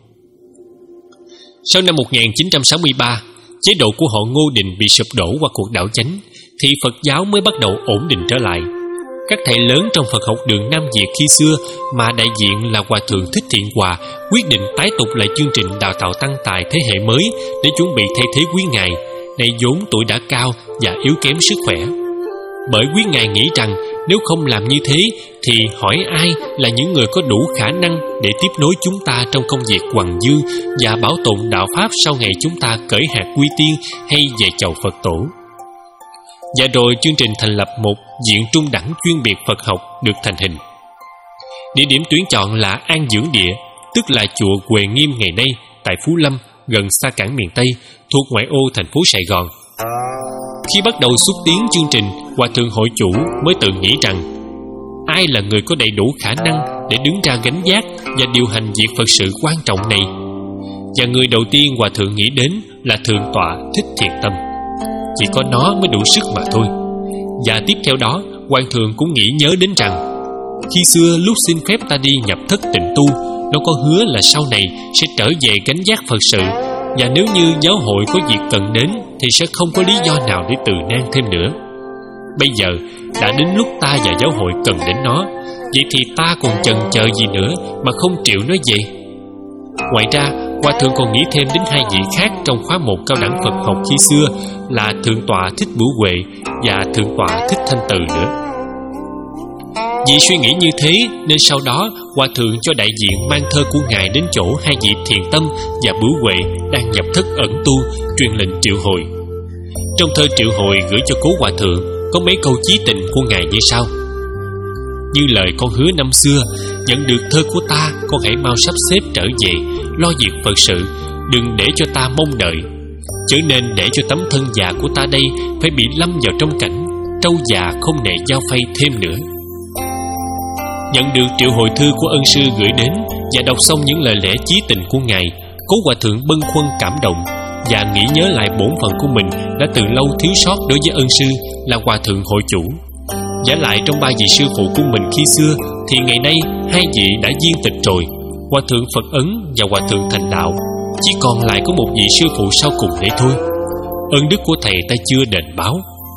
Speaker 1: Sau năm một nghìn chín trăm sáu mươi ba, chế độ của họ Ngô Đình bị sụp đổ qua cuộc đảo chánh, thì Phật giáo mới bắt đầu ổn định trở lại. Các thầy lớn trong Phật học đường Nam Việt khi xưa mà đại diện là Hòa thượng Thích Thiện Hòa quyết định tái tục lại chương trình đào tạo tăng tài thế hệ mới để chuẩn bị thay thế quý ngài, này vốn tuổi đã cao và yếu kém sức khỏe. Bởi quý ngài nghĩ rằng nếu không làm như thế thì hỏi ai là những người có đủ khả năng để tiếp nối chúng ta trong công việc hoằng dương và bảo tồn đạo Pháp sau ngày chúng ta cởi hạt quy tiên hay về chầu Phật tổ. Và rồi chương trình thành lập một viện trung đẳng chuyên biệt Phật học được thành hình. Địa điểm tuyển chọn là An Dưỡng Địa, tức là chùa Huệ Nghiêm ngày nay tại Phú Lâm, gần Sa Cảng miền Tây, thuộc ngoại ô thành phố Sài Gòn. Khi bắt đầu xúc tiến chương trình, Hòa thượng hội chủ mới tự nghĩ rằng ai là người có đầy đủ khả năng để đứng ra gánh vác và điều hành việc Phật sự quan trọng này. Và người đầu tiên Hòa thượng nghĩ đến là Thượng tọa Thích Thiện Tâm. Chỉ có nó mới đủ sức mà thôi. Và tiếp theo đó, Hoàng thượng cũng nghĩ nhớ đến rằng khi xưa lúc xin phép ta đi nhập thất tịnh tu, nó có hứa là sau này sẽ trở về gánh vác Phật sự, và nếu như giáo hội có việc cần đến thì sẽ không có lý do nào để từ nan thêm nữa. Bây giờ đã đến lúc ta và giáo hội cần đến nó, vậy thì ta còn chần chờ gì nữa mà không chịu nó về. Ngoài ra, Hòa thượng còn nghĩ thêm đến hai vị khác trong khóa một cao đẳng Phật học khi xưa là Thượng tọa Thích Bửu Huệ và Thượng tọa Thích Thanh Từ nữa. Vì suy nghĩ như thế nên sau đó Hòa thượng cho đại diện mang thơ của ngài đến chỗ hai vị Thiện Tâm và Bửu Huệ đang nhập thất ẩn tu, truyền lệnh triệu hồi. Trong thơ triệu hồi gửi cho cố Hòa thượng có mấy câu chí tình của ngài như sau: như lời con hứa năm xưa, nhận được thơ của ta, con hãy mau sắp xếp trở về, lo việc Phật sự, đừng để cho ta mong đợi. Chớ nên để cho tấm thân già của ta đây phải bị lâm vào trong cảnh trâu già không nề giao phay thêm nữa. Nhận được triệu hồi thư của ân sư gửi đến và đọc xong những lời lẽ chí tình của ngài, cố Hòa thượng bâng khuâng cảm động và nghĩ nhớ lại bổn phận của mình đã từ lâu thiếu sót đối với ân sư là Hòa thượng hội chủ. Giả lại trong ba vị sư phụ của mình khi xưa thì ngày nay hai vị đã viên tịch rồi, Hòa thượng Phật Ấn và Hòa thượng Thành Đạo, chỉ còn lại có một vị sư phụ sau cùng để thôi. Ơn đức của thầy ta chưa đền báo.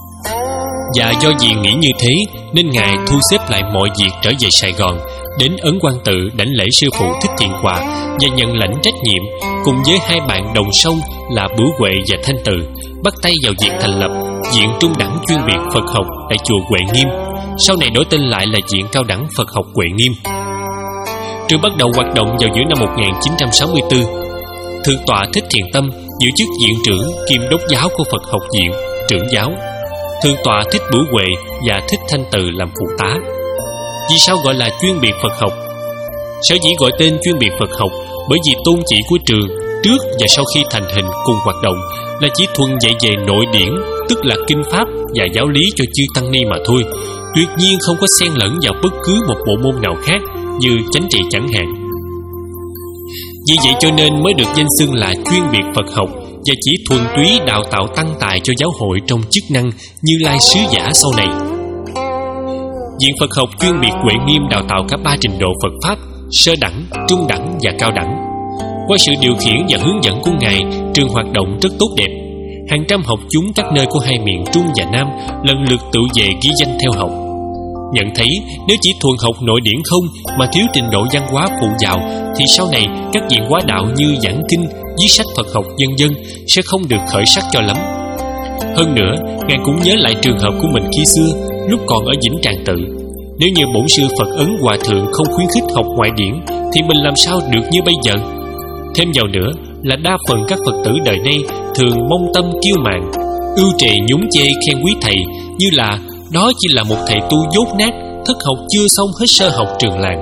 Speaker 1: Và do vì nghĩ như thế nên ngài thu xếp lại mọi việc trở về Sài Gòn, đến Ấn Quang Tự đảnh lễ sư phụ Thích Thiện Hòa và nhận lãnh trách nhiệm cùng với hai bạn đồng sông là Bửu Huệ và Thanh Từ bắt tay vào việc thành lập Viện Trung đẳng chuyên biệt Phật học tại chùa Huệ Nghiêm, sau này đổi tên lại là Viện Cao đẳng Phật học Huệ Nghiêm. Trường bắt đầu hoạt động vào giữa năm một nghìn chín trăm sáu mươi tư. Thượng tọa Thích Thiện Tâm giữ chức viện trưởng kiêm đốc giáo của Phật học viện, trưởng giáo. Thượng tọa Thích Bửu Huệ và Thích Thanh Từ làm phụ tá. Vì sao gọi là chuyên biệt Phật học? Sở dĩ gọi tên chuyên biệt Phật học bởi vì tôn chỉ của trường trước và sau khi thành hình cùng hoạt động là chỉ thuần dạy về nội điển, tức là kinh pháp và giáo lý cho chư tăng ni mà thôi, tuyệt nhiên không có xen lẫn vào bất cứ một bộ môn nào khác như chánh trị chẳng hạn. Vì vậy cho nên mới được danh xưng là chuyên biệt Phật học và chỉ thuần túy đào tạo tăng tài cho giáo hội trong chức năng Như Lai sứ giả sau này. Viện Phật học chuyên biệt Huệ Nghiêm đào tạo cả ba trình độ Phật pháp: sơ đẳng, trung đẳng và cao đẳng. Qua sự điều khiển và hướng dẫn của Ngài, trường hoạt động rất tốt đẹp. Hàng trăm học chúng các nơi của hai miền Trung và Nam lần lượt tự về ghi danh theo học. Nhận thấy nếu chỉ thuần học nội điển không mà thiếu trình độ văn hóa phụ vào thì sau này các viện hóa đạo như giảng kinh, viết sách Phật học vân vân sẽ không được khởi sắc cho lắm. Hơn nữa, Ngài cũng nhớ lại trường hợp của mình khi xưa lúc còn ở Vĩnh Tràng Tự. Nếu như bổn sư Phật Ấn Hòa Thượng không khuyến khích học ngoại điển thì mình làm sao được như bây giờ. Thêm vào nữa là đa phần các Phật tử đời nay thường mong tâm kiêu mạn, ưu trề nhúng chê khen quý thầy như là đó chỉ là một thầy tu dốt nát, thất học chưa xong hết sơ học trường làng,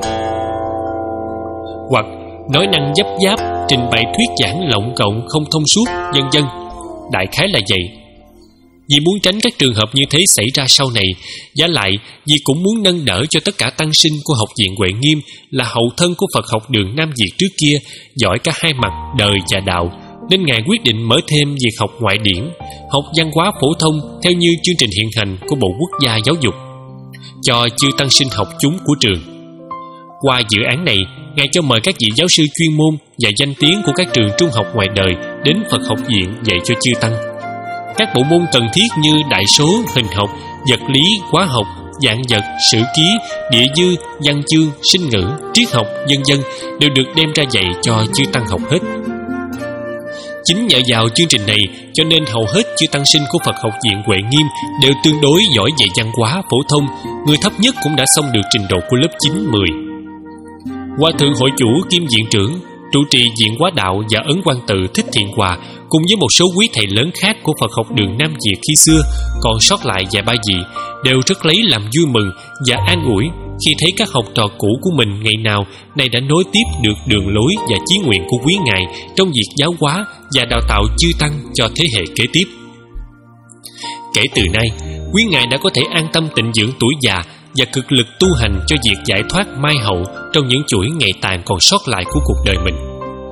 Speaker 1: hoặc nói năng dấp giáp, trình bày thuyết giảng lộng cộng không thông suốt, vân vân. Đại khái là vậy. Vì muốn tránh các trường hợp như thế xảy ra sau này, và lại vì cũng muốn nâng đỡ cho tất cả tăng sinh của học viện Huệ Nghiêm là hậu thân của Phật học đường Nam Việt trước kia, giỏi cả hai mặt đời và đạo, nên Ngài quyết định mở thêm việc học ngoại điển, học văn hóa phổ thông theo như chương trình hiện hành của Bộ Quốc gia Giáo dục cho chư tăng sinh học chúng của trường. Qua dự án này, Ngài cho mời các vị giáo sư chuyên môn và danh tiếng của các trường trung học ngoài đời đến Phật học viện dạy cho chư tăng. Các bộ môn cần thiết như đại số, hình học, vật lý, hóa học, vạn vật, sử ký, địa dư, văn chương, sinh ngữ, triết học, vân vân đều được đem ra dạy cho chư tăng học hết. Chính nhờ vào chương trình này cho nên hầu hết chư tăng sinh của Phật học viện Huệ Nghiêm đều tương đối giỏi về văn hóa phổ thông, người thấp nhất cũng đã xong được trình độ của lớp chín, mười. Hòa thượng hội chủ kiêm viện trưởng trụ trì viện hóa đạo và ấn quan tự Thích Thiện Hòa cùng với một số quý thầy lớn khác của Phật học đường Nam Việt khi xưa còn sót lại vài ba vị đều rất lấy làm vui mừng và an ủi khi thấy các học trò cũ của mình ngày nào nay đã nối tiếp được đường lối và chí nguyện của quý ngài trong việc giáo hóa và đào tạo chư tăng cho thế hệ kế tiếp. Kể từ nay, quý ngài đã có thể an tâm tịnh dưỡng tuổi già và cực lực tu hành cho việc giải thoát mai hậu trong những chuỗi ngày tàn còn sót lại của cuộc đời mình.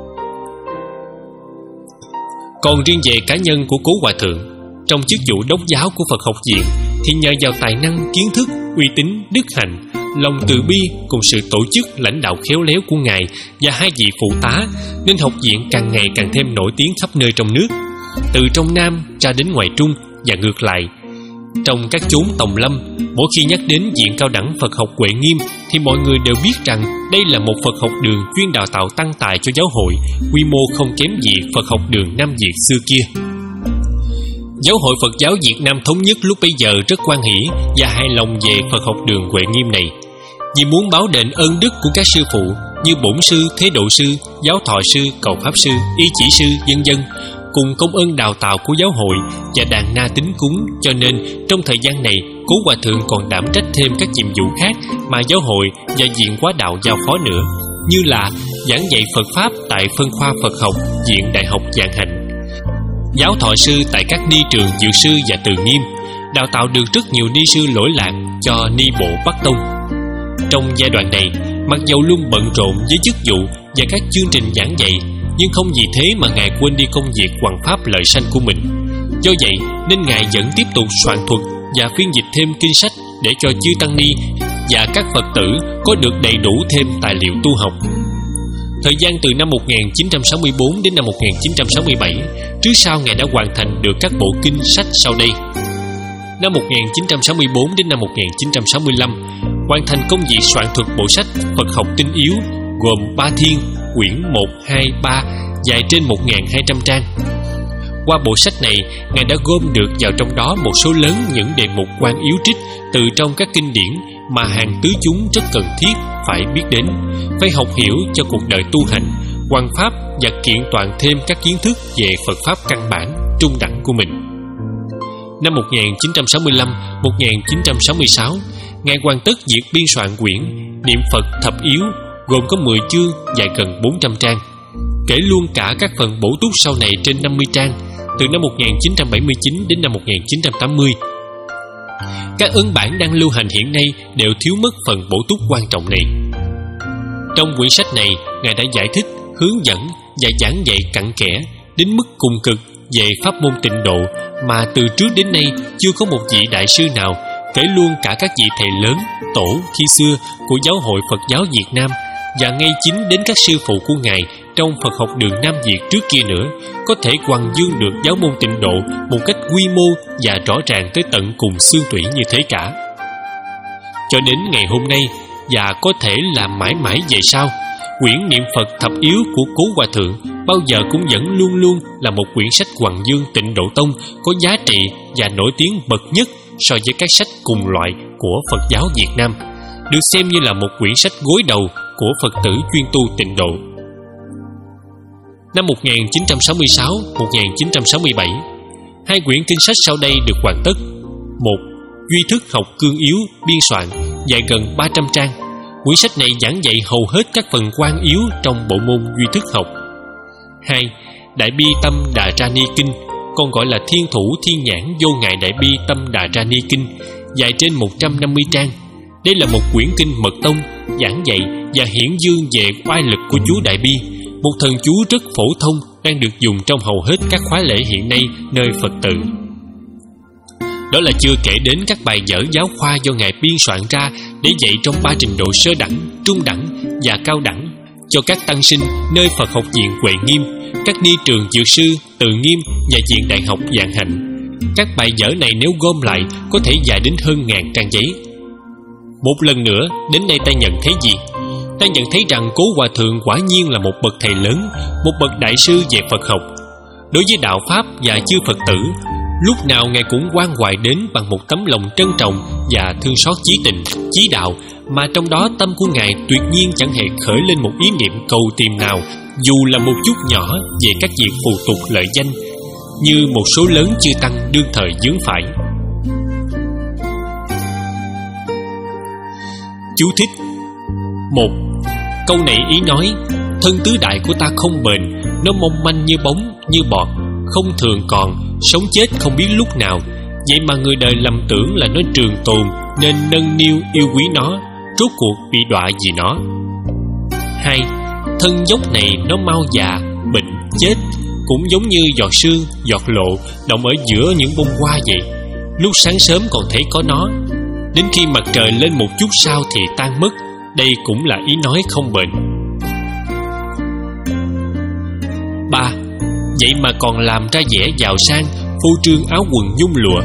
Speaker 1: Còn riêng về cá nhân của cố hòa thượng, trong chức vụ đốc giáo của Phật học viện thì nhờ vào tài năng, kiến thức, uy tín, đức hạnh, lòng từ bi cùng sự tổ chức lãnh đạo khéo léo của ngài và hai vị phụ tá nên học viện càng ngày càng thêm nổi tiếng khắp nơi trong nước, từ trong Nam ra đến ngoài Trung và ngược lại. Trong các chốn tòng lâm, mỗi khi nhắc đến Viện Cao đẳng Phật học Huệ Nghiêm thì mọi người đều biết rằng đây là một Phật học đường chuyên đào tạo tăng tài cho giáo hội, quy mô không kém gì Phật học đường Nam Việt xưa kia. Giáo hội Phật giáo Việt Nam Thống nhất lúc bấy giờ rất hoan hỷ và hài lòng về Phật học đường Huệ Nghiêm này, vì muốn báo đền ơn đức của các sư phụ như bổn sư, thế độ sư, giáo thọ sư, cầu pháp sư, y chỉ sư, vân vân, cùng công ơn đào tạo của giáo hội và đàn na tín cúng, cho nên trong thời gian này cố hòa thượng còn đảm trách thêm các nhiệm vụ khác mà giáo hội và viện hóa đạo giao phó nữa, như là giảng dạy Phật pháp tại phân khoa Phật học viện Đại học Vạn Hạnh, giáo thọ sư tại các ni trường Diệu Sư và Từ Nghiêm, đào tạo được rất nhiều ni sư lỗi lạc cho ni bộ Bắc Tông. Trong giai đoạn này, mặc dầu luôn bận rộn với chức vụ và các chương trình giảng dạy, nhưng không vì thế mà ngài quên đi công việc hoằng pháp lợi sanh của mình. Do vậy nên ngài vẫn tiếp tục soạn thuật và phiên dịch thêm kinh sách để cho chư tăng ni và các Phật tử có được đầy đủ thêm tài liệu tu học. Thời gian từ năm một nghìn chín trăm sáu mươi tư đến năm một nghìn chín trăm sáu mươi bảy, trước sau ngài đã hoàn thành được các bộ kinh sách sau đây. Năm một nghìn chín trăm sáu mươi tư đến năm một nghìn chín trăm sáu mươi lăm, hoàn thành công việc soạn thuật bộ sách Phật học tinh yếu gồm ba thiên, quyển một, hai, ba, dài trên một nghìn hai trăm trang. Qua bộ sách này, Ngài đã gom được vào trong đó một số lớn những đề mục quan yếu trích từ trong các kinh điển mà hàng tứ chúng rất cần thiết phải biết đến, phải học hiểu cho cuộc đời tu hành, hoằng pháp và kiện toàn thêm các kiến thức về Phật pháp căn bản, trung đẳng của mình. Năm một nghìn chín trăm sáu mươi lăm đến một nghìn chín trăm sáu mươi sáu, Ngài hoàn tất việc biên soạn quyển Niệm Phật Thập Yếu, gồm có mười chương dài gần bốn trăm trang, kể luôn cả các phần bổ túc sau này trên năm mươi trang, từ năm một nghìn chín trăm bảy mươi chín đến năm một nghìn chín trăm tám mươi. Các ấn bản đang lưu hành hiện nay đều thiếu mất phần bổ túc quan trọng này. Trong quyển sách này, Ngài đã giải thích, hướng dẫn và giảng dạy cặn kẽ đến mức cùng cực về pháp môn tịnh độ mà từ trước đến nay chưa có một vị đại sư nào, kể luôn cả các vị thầy lớn, tổ khi xưa của Giáo hội Phật giáo Việt Nam, và ngay chính đến các sư phụ của Ngài trong Phật học đường Nam Việt trước kia nữa, có thể hoằng dương được giáo môn tịnh độ một cách quy mô và rõ ràng tới tận cùng xương tủy như thế cả. Cho đến ngày hôm nay, và có thể là mãi mãi về sau, quyển Niệm Phật Thập Yếu của Cố Hòa Thượng bao giờ cũng vẫn luôn luôn là một quyển sách hoằng dương Tịnh Độ Tông có giá trị và nổi tiếng bậc nhất so với các sách cùng loại của Phật giáo Việt Nam, được xem như là một quyển sách gối đầu của Phật tử chuyên tu tịnh độ. Năm một nghìn chín trăm sáu mươi sáu đến một nghìn chín trăm sáu mươi bảy, hai quyển kinh sách sau đây được hoàn tất. Một, Duy Thức Học Cương Yếu biên soạn, dài gần ba trăm trang. Quyển sách này giảng dạy hầu hết các phần quan yếu trong bộ môn Duy Thức Học. Hai, Đại Bi Tâm Đà Ra Ni Kinh, còn gọi là Thiên Thủ Thiên Nhãn Vô Ngại Đại Bi Tâm Đà Ra Ni Kinh, dài trên một trăm năm mươi trang. Đây là một quyển kinh mật tông, giảng dạy và hiển dương về oai lực của Chúa Đại Bi, một thần chú rất phổ thông đang được dùng trong hầu hết các khóa lễ hiện nay nơi Phật tử. Đó là chưa kể đến các bài vở giáo khoa do Ngài biên soạn ra để dạy trong ba trình độ sơ đẳng, trung đẳng và cao đẳng cho các tăng sinh nơi Phật học viện Huệ Nghiêm, các ni trường Dược Sư, Từ Nghiêm và viện Đại học Vạn Hạnh. Các bài vở này nếu gom lại có thể dài đến hơn ngàn trang giấy. Một lần nữa, đến đây ta nhận thấy gì? Ta nhận thấy rằng Cố Hòa Thượng quả nhiên là một bậc thầy lớn, một bậc đại sư về Phật học. Đối với đạo Pháp và chư Phật tử, lúc nào Ngài cũng quan hoài đến bằng một tấm lòng trân trọng và thương xót chí tình, chí đạo, mà trong đó tâm của Ngài tuyệt nhiên chẳng hề khởi lên một ý niệm cầu tìm nào, dù là một chút nhỏ, về các việc phù tục lợi danh, như một số lớn chư tăng đương thời vướng phải. Chú thích. Một, câu này ý nói: thân tứ đại của ta không bền, nó mong manh như bóng, như bọt, không thường còn, sống chết không biết lúc nào. Vậy mà người đời lầm tưởng là nó trường tồn, nên nâng niu yêu quý nó, rốt cuộc bị đọa vì nó. Hai, thân dốc này nó mau già, bệnh, chết, cũng giống như giọt sương, giọt lộ động ở giữa những bông hoa vậy. Lúc sáng sớm còn thấy có nó, đến khi mặt trời lên một chút sau thì tan mất. Đây cũng là ý nói không bền. Ba, vậy mà còn làm ra vẻ giàu sang, phô trương áo quần nhung lụa,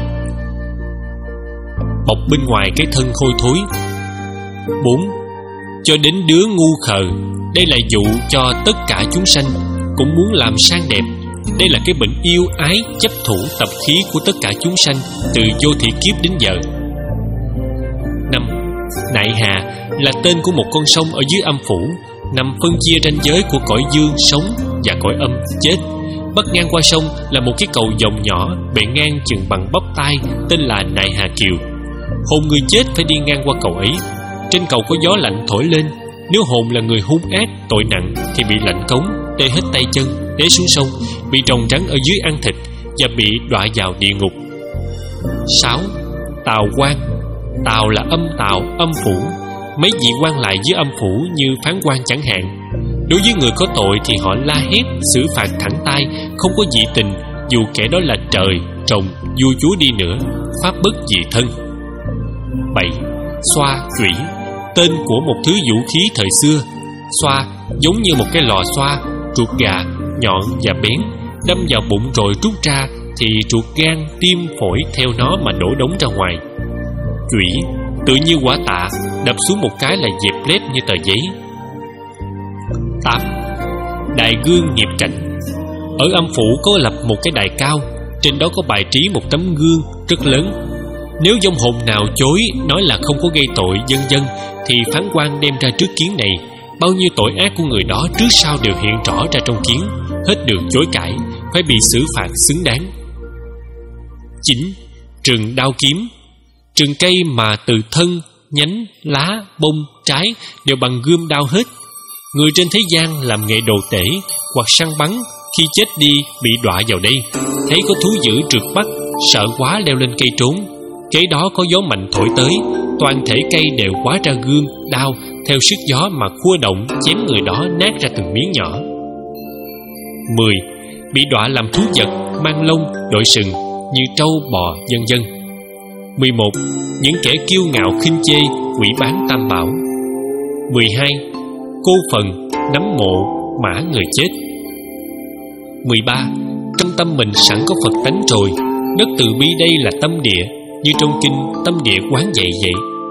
Speaker 1: bọc bên ngoài cái thân hôi thối. Bốn, cho đến đứa ngu khờ. Đây là dụ cho tất cả chúng sanh cũng muốn làm sang đẹp. Đây là cái bệnh yêu ái, chấp thủ tập khí của tất cả chúng sanh từ vô thị kiếp đến giờ. Năm, Nại Hà là tên của một con sông ở dưới âm phủ, nằm phân chia ranh giới của cõi dương sống và cõi âm chết. Bắc ngang qua sông là một cái cầu vòng nhỏ, bề ngang chừng bằng bắp tay, tên là Nại Hà Kiều. Hồn người chết phải đi ngang qua cầu ấy. Trên cầu có gió lạnh thổi lên. Nếu hồn là người hung ác, tội nặng thì bị lạnh cống, tê hết tay chân, té xuống sông, bị rồng rắn ở dưới ăn thịt và bị đọa vào địa ngục. Sáu, Tào quan. Tào là âm tào, âm phủ. Mấy vị quan lại dưới âm phủ như phán quan chẳng hạn. Đối với người có tội thì họ la hét, xử phạt thẳng tay, không có dị tình, dù kẻ đó là trời, rồng, vua chúa đi nữa, pháp bất dị thân. Bảy, Xoa, chủy. Tên của một thứ vũ khí thời xưa. Xoa giống như một cái lò xoa, ruột gà, nhọn và bén, đâm vào bụng rồi rút ra thì ruột gan, tim, phổi theo nó mà đổ đống ra ngoài. Chủy tự như quả tạ, đập xuống một cái là dẹp lép như tờ giấy. Tám, Đại gương nghiệp cảnh. Ở âm phủ có lập một cái đài cao, trên đó có bài trí một tấm gương rất lớn. Nếu vong hồn nào chối nói là không có gây tội vân vân, thì phán quan đem ra trước kiến này, bao nhiêu tội ác của người đó trước sau đều hiện rõ ra trong kiến, hết đường chối cãi, phải bị xử phạt xứng đáng. Chín. Trừng đao kiếm. Trừng cây mà từ thân, nhánh, lá, bông, trái đều bằng gươm đao hết. Người trên thế gian làm nghề đồ tể hoặc săn bắn, khi chết đi bị đọa vào đây, thấy có thú dữ trượt bắt, sợ quá leo lên cây trốn. Kế đó có gió mạnh thổi tới, toàn thể cây đều hóa ra gươm, đao, theo sức gió mà khua động chém người đó nát ra từng miếng nhỏ. Mười. Bị đọa làm thú vật, mang lông, đội sừng như trâu, bò, vân vân. Mười một. Những kẻ kiêu ngạo khinh chê, quỷ bán tam bảo. Mười hai. Cô phần, nắm mộ, mã người chết. Mười ba. Trong tâm mình sẵn có Phật tánh rồi, đất từ bi đây là tâm địa, như trong kinh tâm địa quán dạy vậy.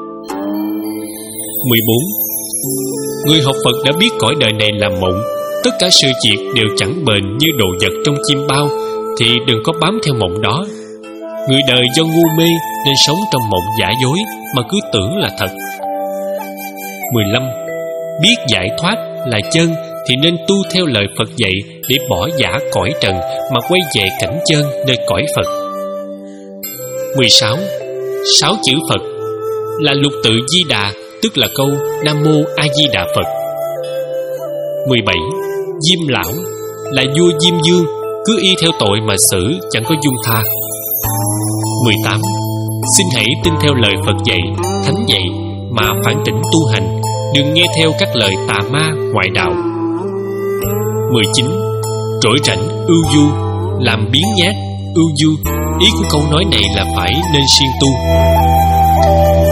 Speaker 1: Mười bốn. Người học Phật đã biết cõi đời này là mộng, tất cả sự việc đều chẳng bền như đồ vật trong chim bao, thì đừng có bám theo mộng đó. Người đời do ngu mê nên sống trong mộng giả dối mà cứ tưởng là thật. Mười lăm. Biết giải thoát là chân thì nên tu theo lời Phật dạy, để bỏ giả cõi trần mà quay về cảnh chân nơi cõi Phật. Mười sáu. Sáu chữ Phật là lục tự Di Đà, tức là câu Nam Mô A Di Đà Phật. Mười bảy. Diêm lão là vua Diêm Dương, cứ y theo tội mà xử, chẳng có dung tha. Mười tám. Xin hãy tin theo lời Phật dạy, thánh dạy mà phản tỉnh tu hành, đừng nghe theo các lời tà ma ngoại đạo. Mười chín. Trỗi rảnh ưu du, làm biếng nhác ưu du. Ý của câu nói này là phải nên siêng tu.